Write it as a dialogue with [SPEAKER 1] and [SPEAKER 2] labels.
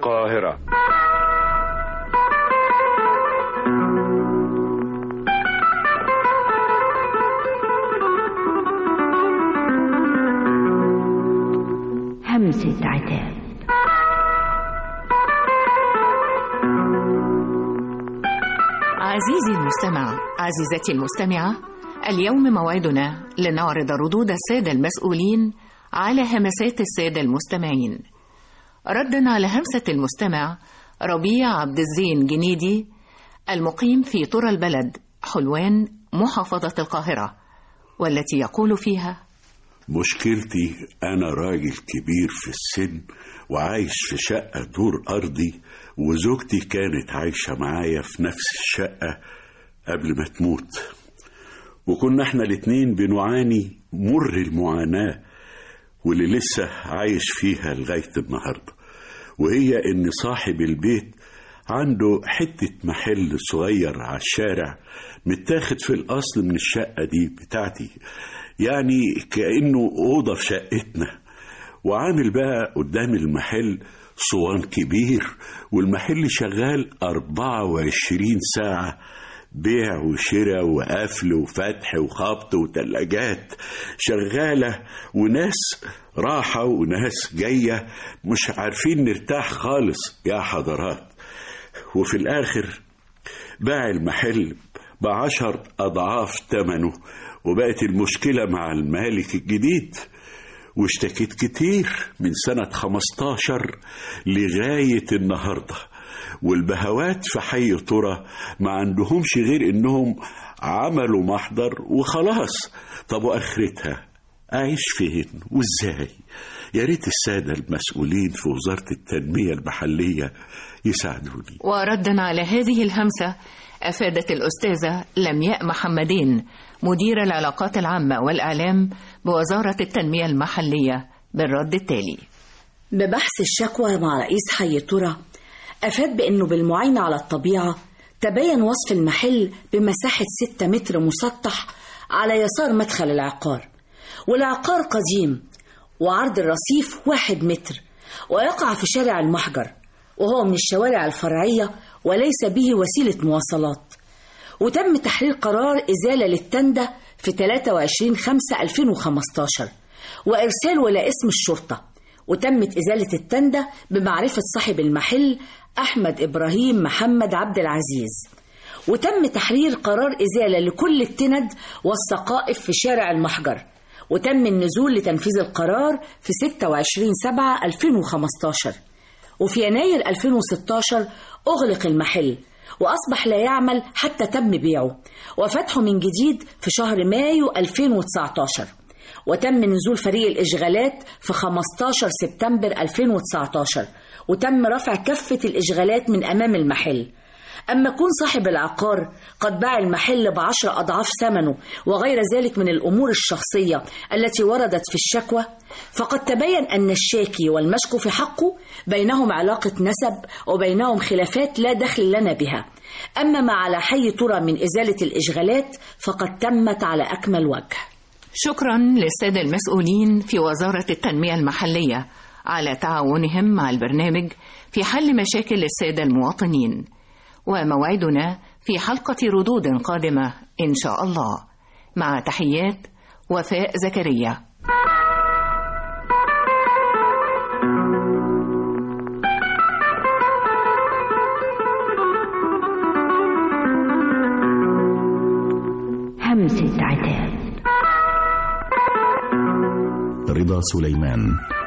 [SPEAKER 1] القاهرة.
[SPEAKER 2] همسة عتاب.
[SPEAKER 3] عزيزي المستمع، عزيزتي المستمعة، اليوم موعدنا لنعرض ردود السادة المسؤولين على همسات السادة المستمعين. ردا على همسة المستمع ربيع عبد الزين جنيدي المقيم في ترى البلد حلوان محافظة القاهرة، والتي يقول فيها:
[SPEAKER 4] مشكلتي أنا راجل كبير في السن وعايش في شقة دور أرضي، وزوجتي كانت عايشة معايا في نفس الشقة قبل ما تموت، وكنا احنا الاتنين بنعاني مر المعاناة واللي لسه عايش فيها لغاية النهاردة، وهي إن صاحب البيت عنده حتة محل صغير على الشارع متاخد في الأصل من الشقة دي بتاعتي، يعني كأنه أوضة في شقتنا، وعامل بقى قدام المحل صوان كبير، والمحل شغال 24 ساعة، بيع وشراء وقفل وفتح وخبط وتلاجات شغالة، وناس راحة وناس جاية، مش عارفين نرتاح خالص يا حضرات. وفي الآخر باع المحل ب10 أضعاف ثمنه، وبقت المشكلة مع المالك الجديد، واشتكيت كتير من سنة 15 لغاية النهاردة، والبهوات في حي ترى ما عندهمش غير انهم عملوا محضر وخلاص. طب واخرتها اعيش فين وازاي؟ يا ريت السادة المسؤولين في وزارة التنمية المحلية يساعدوني.
[SPEAKER 3] وردا على هذه الهمسة أفادت الأستاذة لمياء محمدين مدير العلاقات العامة والإعلام بوزارة التنمية المحلية بالرد التالي:
[SPEAKER 5] ببحث الشكوى مع رئيس حي ترى أفاد بأنه بالمعاينة على الطبيعة تبين وصف المحل بمساحة 6 متر مسطح على يسار مدخل العقار، والعقار قديم وعرض الرصيف 1 متر، ويقع في شارع المحجر، وهو من الشوارع الفرعية وليس به وسيلة مواصلات. وتم تحرير قرار إزالة للتندة في 23/5/2015 وإرسال ولا اسم الشرطة، وتمت إزالة التندة بمعرفة صاحب المحل أحمد إبراهيم محمد عبد العزيز. وتم تحرير قرار إزالة لكل التند والسقائف في شارع المحجر، وتم النزول لتنفيذ القرار في 26/7/2015. وفي يناير 2016 أغلق المحل وأصبح لا يعمل حتى تم بيعه، وفتحه من جديد في شهر مايو 2019. وتم نزول فريق الإشغالات في 15 سبتمبر 2019، وتم رفع كافة الإشغالات من أمام المحل. أما كون صاحب العقار قد باع المحل ب10 أضعاف ثمنه وغير ذلك من الأمور الشخصية التي وردت في الشكوى، فقد تبين أن الشاكي والمشكو في حقه بينهم علاقة نسب وبينهم خلافات لا دخل لنا بها. أما ما على حي ترى من إزالة الإشغالات فقد تمت على أكمل وجه.
[SPEAKER 3] شكرا للسادة المسؤولين في وزارة التنمية المحلية على تعاونهم مع البرنامج في حل مشاكل السادة المواطنين، وموعدنا في حلقة ردود قادمة إن شاء الله. مع تحيات وفاء زكريا.
[SPEAKER 2] همسة عتاب.
[SPEAKER 6] رضا سليمان.